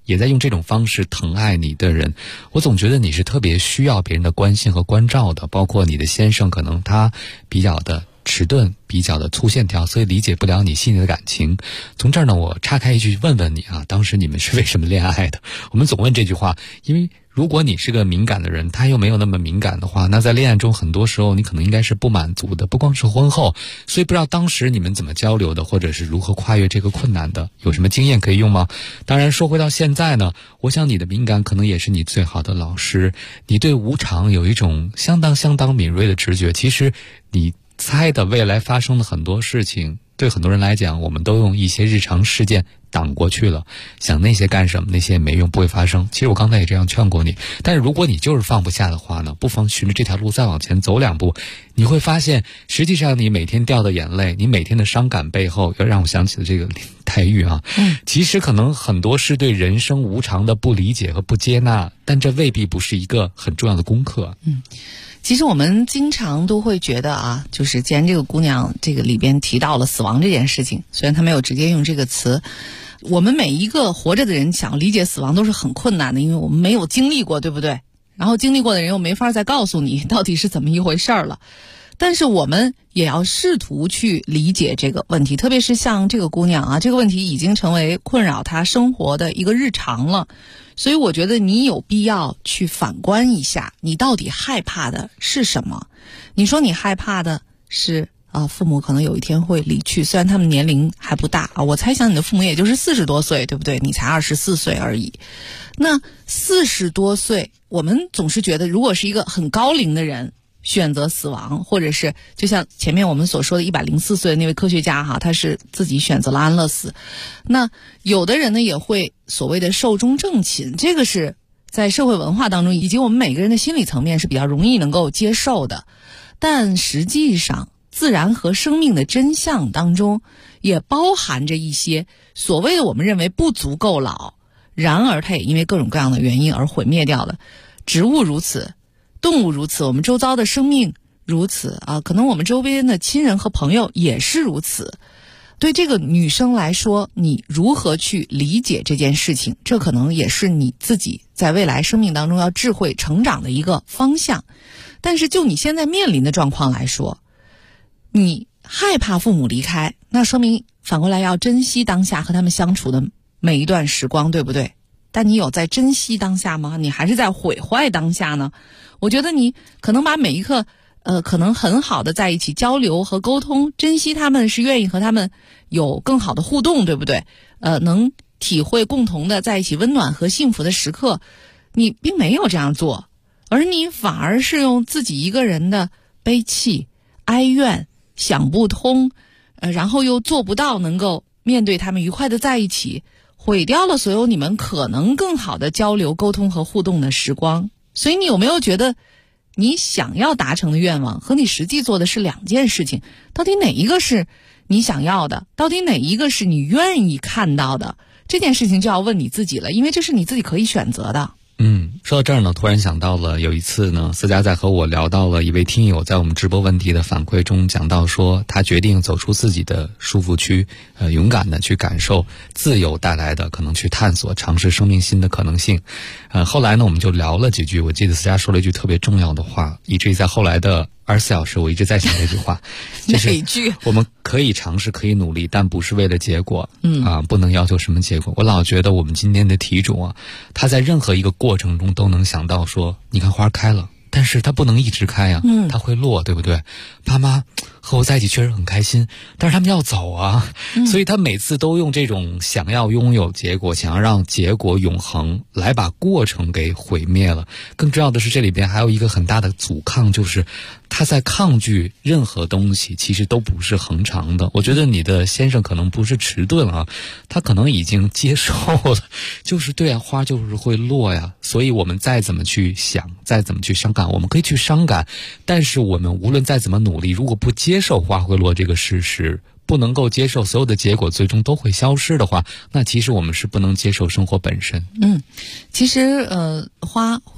也在用这种方式疼爱你的人，我总觉得你是特别需要别人的关心和关照的。包括你的先生，可能他比较的迟钝，比较的粗线条，所以理解不了你细腻的感情。从这儿呢，我岔开一句问问你啊，当时你们是为什么恋爱的？我们总问这句话，因为如果你是个敏感的人，他又没有那么敏感的话，那在恋爱中很多时候你可能应该是不满足的，不光是婚后。所以不知道当时你们怎么交流的，或者是如何跨越这个困难的，有什么经验可以用吗？当然说回到现在呢，我想你的敏感可能也是你最好的老师，你对无常有一种相当敏锐的直觉。其实你猜的未来发生的很多事情，对很多人来讲，我们都用一些日常事件挡过去了，想那些干什么，那些也没用，不会发生。其实我刚才也这样劝过你，但是如果你就是放不下的话呢，不妨循着这条路再往前走2步，你会发现实际上你每天掉的眼泪，你每天的伤感背后，要让我想起了这个黛玉啊，其实可能很多是对人生无常的不理解和不接纳，但这未必不是一个很重要的功课。 其实我们经常都会觉得啊，就是既然这个姑娘这个里边提到了死亡这件事情，虽然她没有直接用这个词，我们每一个活着的人想理解死亡都是很困难的，因为我们没有经历过，对不对？然后经历过的人又没法再告诉你到底是怎么一回事了。但是我们也要试图去理解这个问题，特别是像这个姑娘啊，这个问题已经成为困扰她生活的一个日常了。所以我觉得你有必要去反观一下，你到底害怕的是什么？你说你害怕的是父母可能有一天会离去，虽然他们年龄还不大啊，我猜想你的父母也就是40多岁，对不对？你才24岁而已。那40多岁，我们总是觉得如果是一个很高龄的人选择死亡，或者是就像前面我们所说的104岁的那位科学家哈，他是自己选择了安乐死。那有的人呢也会所谓的寿终正寝，这个是在社会文化当中以及我们每个人的心理层面是比较容易能够接受的。但实际上自然和生命的真相当中也包含着一些所谓的我们认为不足够老，然而它也因为各种各样的原因而毁灭掉了。植物如此，动物如此，我们周遭的生命如此啊，可能我们周边的亲人和朋友也是如此。对这个女生来说，你如何去理解这件事情，这可能也是你自己在未来生命当中要智慧成长的一个方向。但是就你现在面临的状况来说，你害怕父母离开，那说明反过来要珍惜当下和他们相处的每一段时光，对不对？但你有在珍惜当下吗？你还是在毁坏当下呢？我觉得你可能把每一刻可能很好的在一起交流和沟通，珍惜他们，是愿意和他们有更好的互动，对不对？能体会共同的在一起温暖和幸福的时刻，你并没有这样做，而你反而是用自己一个人的悲戚、哀怨、想不通，然后又做不到能够面对他们愉快的在一起，毁掉了所有你们可能更好的交流、沟通和互动的时光。所以你有没有觉得你想要达成的愿望和你实际做的是两件事情？到底哪一个是你想要的？到底哪一个是你愿意看到的？这件事情就要问你自己了，因为这是你自己可以选择的。 说到这儿呢，突然想到了有一次呢，思佳在和我聊到了一位听友在我们直播问题的反馈中讲到说，他决定走出自己的舒服区，勇敢的去感受自由带来的可能去探索尝试生命新的可能性。后来呢我们就聊了几句，我记得思佳说了一句特别重要的话，以至于在后来的24小时我一直在想这句话就是哪句？ 我们可以尝试，可以努力，但不是为了结果。不能要求什么结果。我老觉得我们今天的题主啊，他在任何一个过程中都能想到说，你看花开了，但是它不能一直开啊，它会落，对不对？爸妈和我在一起确实很开心，但是他们要走啊，所以他每次都用这种想要拥有结果，想要让结果永恒，来把过程给毁灭了。更重要的是，这里边还有一个很大的阻抗，就是他在抗拒任何东西，其实都不是恒长的。我觉得你的先生可能不是迟钝啊，他可能已经接受了，就是对啊，花就是会落呀。所以我们再怎么去想，再怎么去伤感，我们可以去伤感，但是我们无论再怎么努力，如果不接受花会落这个事实，不能够接受所有的结果最终都会消失的话，那其实我们是不能接受生活本身。 其实花会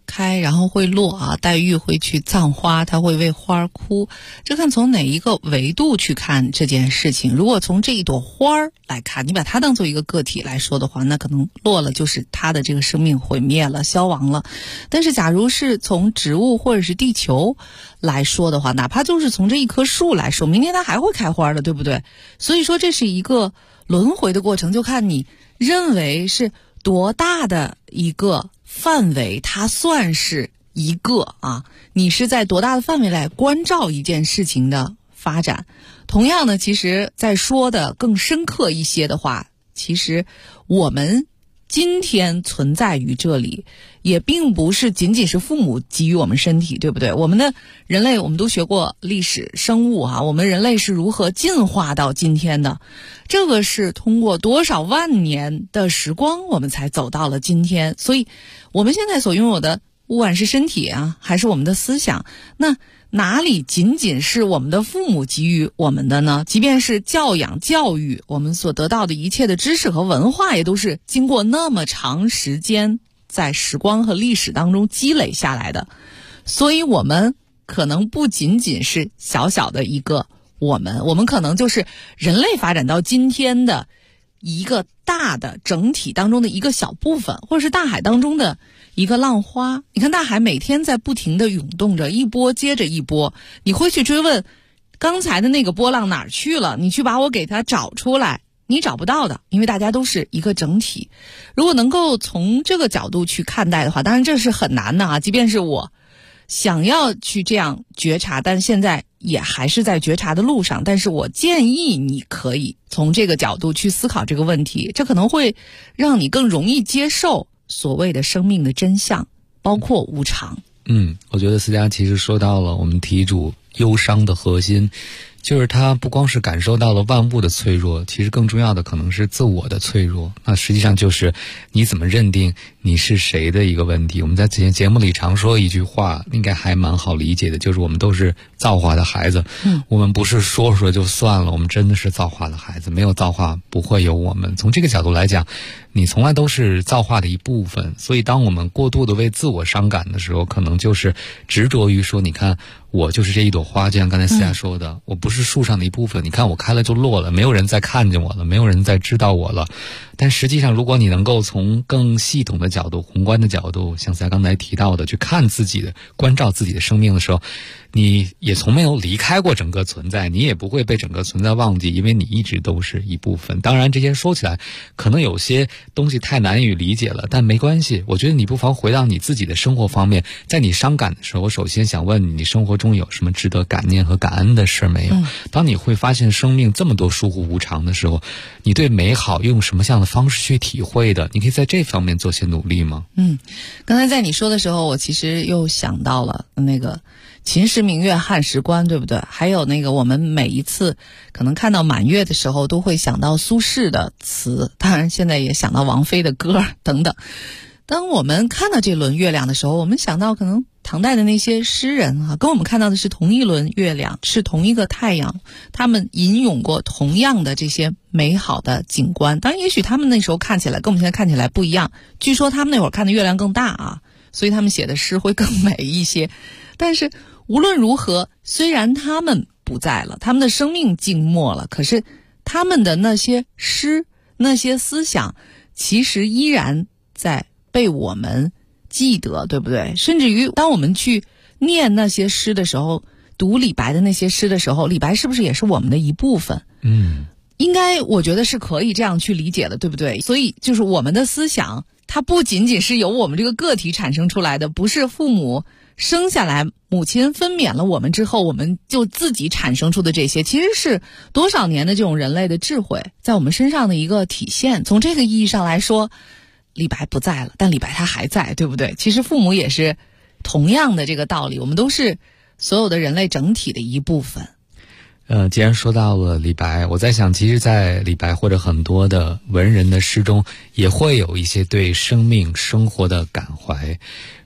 开，然后会落啊。黛玉会去葬花，她会为花哭，这看从哪一个维度去看这件事情。如果从这一朵花来看，你把它当做一个个体来说的话，那可能落了就是它的这个生命毁灭了，消亡了。但是假如是从植物或者是地球来说的话，哪怕就是从这一棵树来说，明天它还会开花的，对不对？所以说这是一个轮回的过程，就看你认为是多大的一个范围它算是一个啊，你是在多大的范围来关照一件事情的发展。同样呢，其实在说的更深刻一些的话，其实我们今天存在于这里也并不是仅仅是父母给予我们身体，对不对？我们的人类，我们都学过历史生物啊，我们人类是如何进化到今天的，这个是通过多少万年的时光我们才走到了今天。所以我们现在所拥有的不管是身体啊还是我们的思想，那哪里仅仅是我们的父母给予我们的呢？即便是教养教育，我们所得到的一切的知识和文化，也都是经过那么长时间在时光和历史当中积累下来的。所以我们可能不仅仅是小小的一个我们可能就是人类发展到今天的一个大的整体当中的一个小部分，或者是大海当中的一个浪花。你看大海每天在不停地涌动着，一波接着一波，你会去追问刚才的那个波浪哪儿去了，你去把我给它找出来，你找不到的，因为大家都是一个整体。如果能够从这个角度去看待的话，当然这是很难的啊，即便是我想要去这样觉察，但现在也还是在觉察的路上。但是我建议你可以从这个角度去思考这个问题，这可能会让你更容易接受所谓的生命的真相，包括无常。 我觉得思佳其实说到了我们题主忧伤的核心，就是他不光是感受到了万物的脆弱，其实更重要的可能是自我的脆弱。那实际上就是你怎么认定你是谁的一个问题。我们在之前节目里常说一句话，应该还蛮好理解的，就是我们都是造化的孩子。我们不是说说就算了，我们真的是造化的孩子，没有造化不会有我们。从这个角度来讲，你从来都是造化的一部分。所以当我们过度的为自我伤感的时候，可能就是执着于说，你看我就是这一朵花，就像刚才思佳说的，我不是树上的一部分，你看我开了就落了，没有人再看见我了，没有人再知道我了。但实际上如果你能够从更系统的角度，宏观的角度，像思佳刚才提到的，去看自己的，关照自己的生命的时候，你也从没有离开过整个存在，你也不会被整个存在忘记，因为你一直都是一部分。当然这些说起来可能有些东西太难以理解了，但没关系，我觉得你不妨回到你自己的生活方面。在你伤感的时候，我首先想问你生活中有什么值得感念和感恩的事没有？当你会发现生命这么多疏忽无常的时候，你对美好用什么样的方式去体会的？你可以在这方面做些努力吗？ 刚才在你说的时候，我其实又想到了那个秦时明月汉时关，对不对？还有那个我们每一次可能看到满月的时候都会想到苏轼的词，当然现在也想到王菲的歌等等。当我们看到这轮月亮的时候，我们想到可能唐代的那些诗人啊，跟我们看到的是同一轮月亮，是同一个太阳，他们吟咏过同样的这些美好的景观。当然也许他们那时候看起来跟我们现在看起来不一样，据说他们那会儿看的月亮更大啊，所以他们写的诗会更美一些。但是无论如何，虽然他们不在了，他们的生命静默了，可是他们的那些诗，那些思想其实依然在被我们记得，对不对？甚至于当我们去念那些诗的时候，读李白的那些诗的时候，李白是不是也是我们的一部分？应该我觉得是可以这样去理解的，对不对？所以就是我们的思想，它不仅仅是由我们这个个体产生出来的，不是父母生下来，母亲分娩了我们之后，我们就自己产生出的这些，其实是多少年的这种人类的智慧在我们身上的一个体现。从这个意义上来说，李白不在了，但李白他还在，对不对？其实父母也是同样的这个道理，我们都是所有的人类整体的一部分。 既然说到了李白，我在想，其实在李白或者很多的文人的诗中，也会有一些对生命生活的感怀。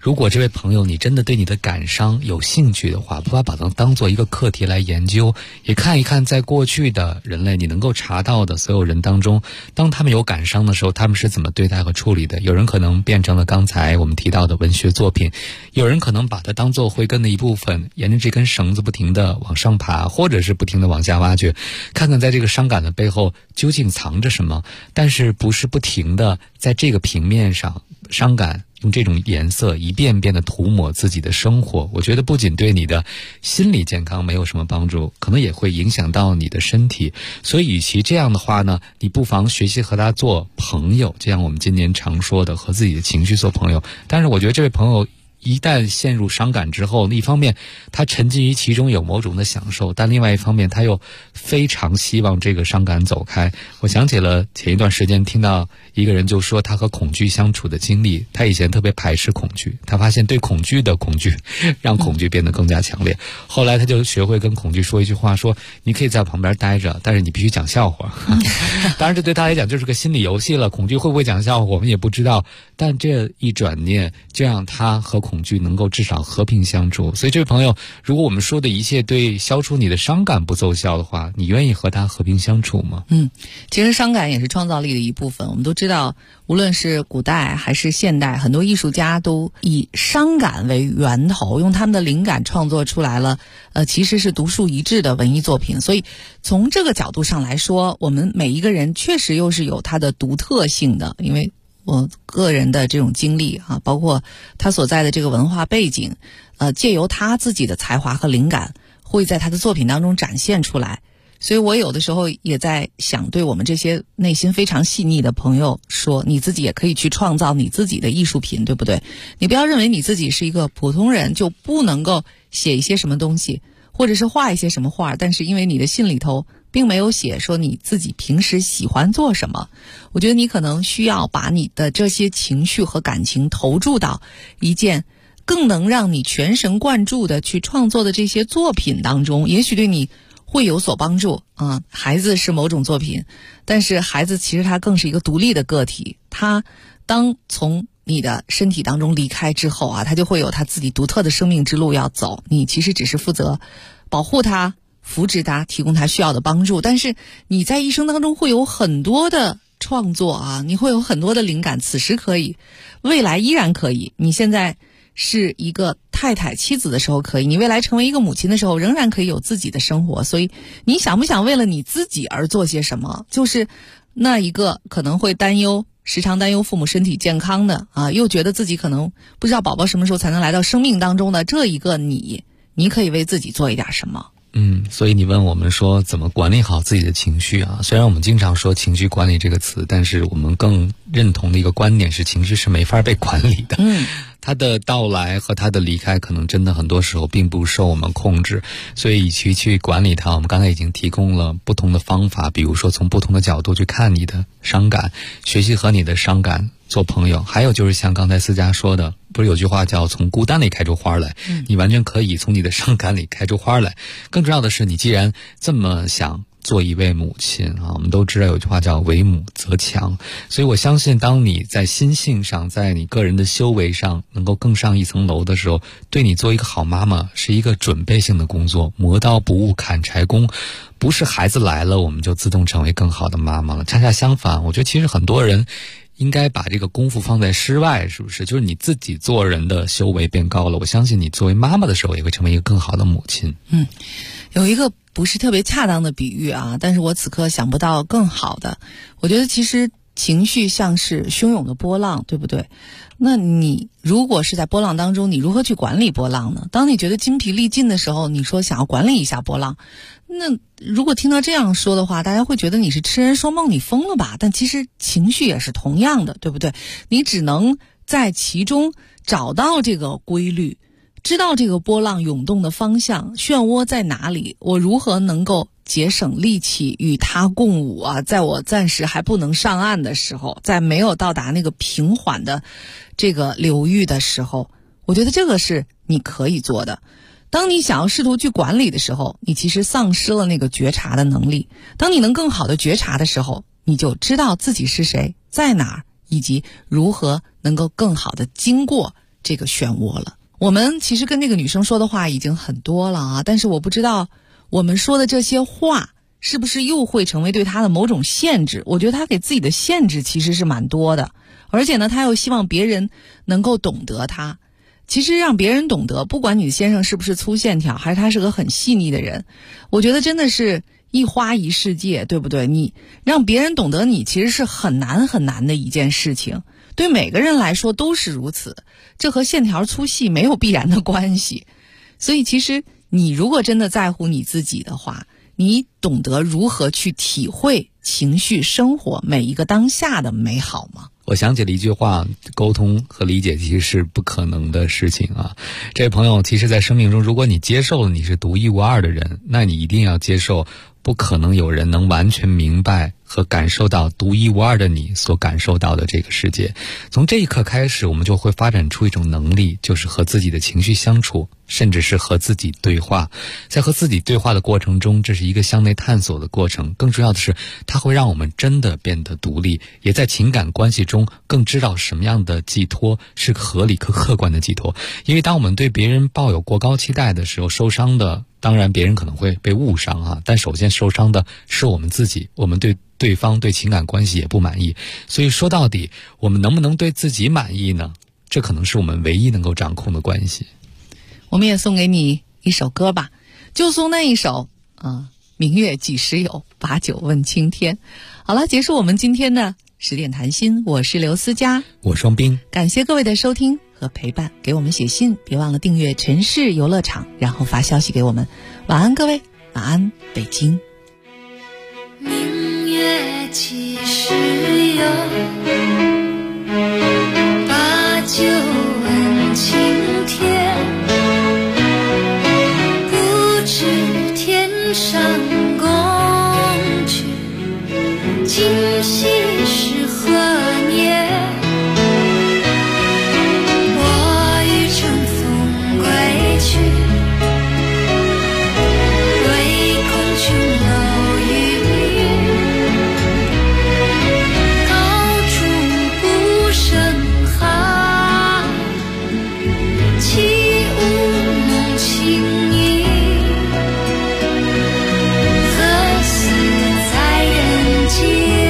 如果这位朋友你真的对你的感伤有兴趣的话，不把它当做一个课题来研究，也看一看在过去的人类你能够查到的所有人当中，当他们有感伤的时候，他们是怎么对待和处理的。有人可能变成了刚才我们提到的文学作品，有人可能把它当做慧根的一部分，沿着这根绳子不停地往上爬，或者是不停地往下挖掘，看看在这个伤感的背后究竟藏着什么。但是不是不停地在这个平面上，伤感用这种颜色一遍遍地涂抹自己的生活，我觉得不仅对你的心理健康没有什么帮助，可能也会影响到你的身体。所以与其这样的话呢，你不妨学习和他做朋友，这样我们今年常说的和自己的情绪做朋友。但是我觉得这位朋友一旦陷入伤感之后，一方面他沉浸于其中有某种的享受，但另外一方面他又非常希望这个伤感走开。我想起了前一段时间听到一个人就说他和恐惧相处的经历，他以前特别排斥恐惧，他发现对恐惧的恐惧让恐惧变得更加强烈，后来他就学会跟恐惧说一句话，说你可以在旁边待着，但是你必须讲笑话当然这对他来讲就是个心理游戏了，恐惧会不会讲笑话我们也不知道，但这一转念就让他和恐惧能够至少和平相处。所以这位朋友，如果我们说的一切对消除你的伤感不奏效的话，你愿意和他和平相处吗？ 其实伤感也是创造力的一部分。我们都知道，无论是古代还是现代，很多艺术家都以伤感为源头，用他们的灵感创作出来了其实是独树一帜的文艺作品。所以从这个角度上来说，我们每一个人确实又是有他的独特性的。因为我个人的这种经历包括他所在的这个文化背景，借由他自己的才华和灵感会在他的作品当中展现出来。所以我有的时候也在想，对我们这些内心非常细腻的朋友说，你自己也可以去创造你自己的艺术品，对不对？你不要认为你自己是一个普通人就不能够写一些什么东西，或者是画一些什么画，但是因为你的信里头并没有写说你自己平时喜欢做什么。我觉得你可能需要把你的这些情绪和感情投注到一件更能让你全神贯注的去创作的这些作品当中，也许对你会有所帮助孩子是某种作品，但是孩子其实他更是一个独立的个体，他当从你的身体当中离开之后他就会有他自己独特的生命之路要走，你其实只是负责保护他，扶持他，提供他需要的帮助。但是你在一生当中会有很多的创作你会有很多的灵感，此时可以，未来依然可以。你现在是一个太太妻子的时候可以，你未来成为一个母亲的时候仍然可以有自己的生活。所以你想不想为了你自己而做些什么，就是那一个可能会时常担忧父母身体健康的又觉得自己可能不知道宝宝什么时候才能来到生命当中的这一个你可以为自己做一点什么。 所以你问我们说怎么管理好自己的情绪虽然我们经常说情绪管理这个词，但是我们更认同的一个观点是情绪是没法被管理的。它的到来和它的离开可能真的很多时候并不受我们控制，所以与其去管理它，我们刚才已经提供了不同的方法，比如说从不同的角度去看你的伤感，学习和你的伤感做朋友。还有就是像刚才思佳说的，不是有句话叫从孤单里开出花来，你完全可以从你的伤感里开出花来。更重要的是，你既然这么想做一位母亲我们都知道有句话叫为母则强，所以我相信当你在心性上，在你个人的修为上能够更上一层楼的时候，对你做一个好妈妈是一个准备性的工作，磨刀不误砍柴工，不是孩子来了我们就自动成为更好的妈妈了。恰恰相反，我觉得其实很多人应该把这个功夫放在室外，是不是？就是你自己做人的修为变高了，我相信你作为妈妈的时候也会成为一个更好的母亲。 有一个不是特别恰当的比喻但是我此刻想不到更好的。我觉得其实情绪像是汹涌的波浪，对不对？那你如果是在波浪当中，你如何去管理波浪呢？当你觉得精疲力尽的时候，你说想要管理一下波浪，那如果听到这样说的话，大家会觉得你是痴人说梦，你疯了吧？但其实情绪也是同样的，对不对？你只能在其中找到这个规律，知道这个波浪涌动的方向，漩涡在哪里，我如何能够节省力气与它共舞在我暂时还不能上岸的时候，在没有到达那个平缓的这个流域的时候，我觉得这个是你可以做的。当你想要试图去管理的时候，你其实丧失了那个觉察的能力。当你能更好的觉察的时候，你就知道自己是谁，在哪儿，以及如何能够更好的经过这个漩涡了。我们其实跟这个女生说的话已经很多了啊，但是我不知道我们说的这些话是不是又会成为对她的某种限制。我觉得她给自己的限制其实是蛮多的，而且呢她又希望别人能够懂得她。其实让别人懂得，不管你的先生是不是粗线条，还是他是个很细腻的人，我觉得真的是一花一世界，对不对？你让别人懂得你，其实是很难很难的一件事情，对每个人来说都是如此，这和线条粗细没有必然的关系。所以其实你如果真的在乎你自己的话，你懂得如何去体会情绪生活每一个当下的美好吗？ 我想起了一句话，沟通和理解其实是不可能的事情啊。这位朋友，其实在生命中，如果你接受了你是独一无二的人，那你一定要接受不可能有人能完全明白和感受到独一无二的你所感受到的这个世界。从这一刻开始，我们就会发展出一种能力，就是和自己的情绪相处，甚至是和自己对话。在和自己对话的过程中，这是一个向内探索的过程，更重要的是它会让我们真的变得独立，也在情感关系中更知道什么样的寄托是合理和客观的寄托。因为当我们对别人抱有过高期待的时候，受伤的当然别人可能会被误伤啊，但首先受伤的是我们自己，我们对对方对情感关系也不满意。所以说到底，我们能不能对自己满意呢？这可能是我们唯一能够掌控的关系。 我们也送给你一首歌吧，就送那一首明月几时有，把酒问青天。好了，结束我们今天的10点谈心，我是刘思佳， 我双冰， 感谢各位的收听和陪伴，给我们写信，别忘了订阅城市游乐场，然后发消息给我们。晚安各位，晚安北京。 明月几时有，把酒问青天。不知天上宫阙，今夕是何年？我欲乘风归去，对空琼楼玉宇，高处不胜寒，起舞弄清影，何似在人间？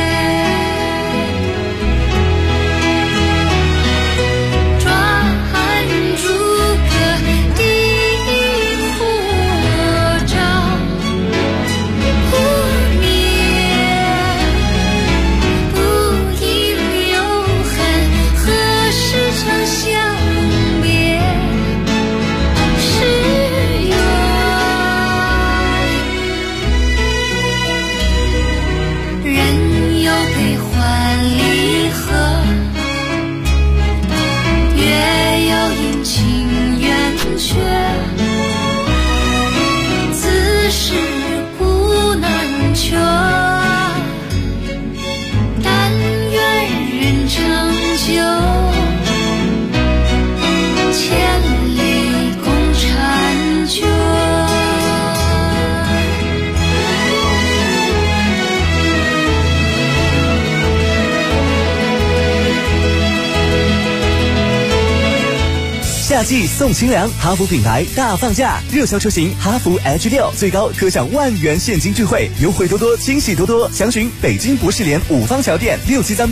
夏季送清凉，哈弗品牌大放价，热销车型哈弗 H6最高可享10000元现金钜惠，优惠多多，惊喜多多。详询北京博士联5方桥店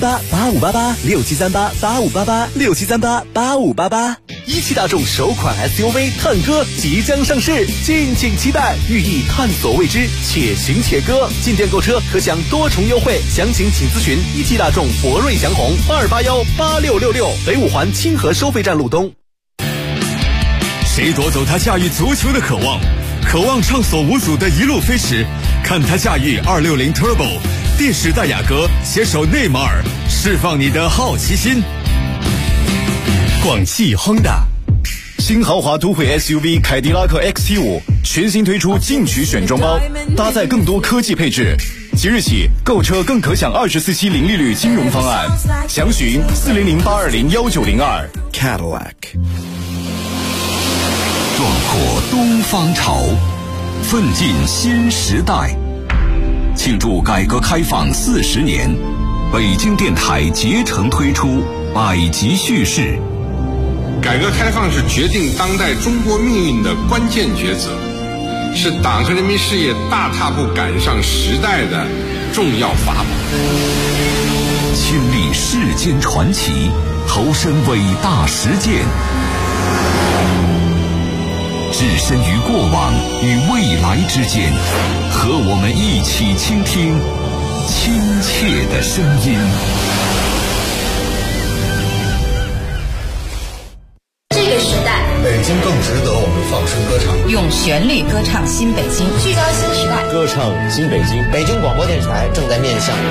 673885886738858867388588。一汽大众首款 SUV 探歌即将上市，敬请期待，寓意探索未知，且行且歌。进店购车可享多重优惠，详情请咨询一汽大众博瑞祥宏2818666，北五环清河收费站路东。 谁夺走他驾驭足球的渴望？渴望畅所无阻的一路飞驰，看他驾驭260 Turbo， 电时代雅阁携手内马尔，释放你的好奇心。 广汽 Honda 新豪华都会 SUV 凯迪拉克 XT5 全新推出进取选装包，搭载更多科技配置。即日起购车更可享24期零利率金融方案，详询40082019002 Cadillac。 壮阔东方潮，奋进新时代。庆祝改革开放40年，北京电台竭诚推出百集叙事， 改革开放是决定当代中国命运的关键抉择，是党和人民事业大踏步赶上时代的重要法宝。 亲历世间传奇，投身伟大实践，置身于过往与未来之间，和我们一起倾听亲切的声音。 这个时代， 北京更值得我们放声歌唱， 用旋律歌唱新北京，聚焦新时代， 歌唱新北京。北京广播电视台正在面向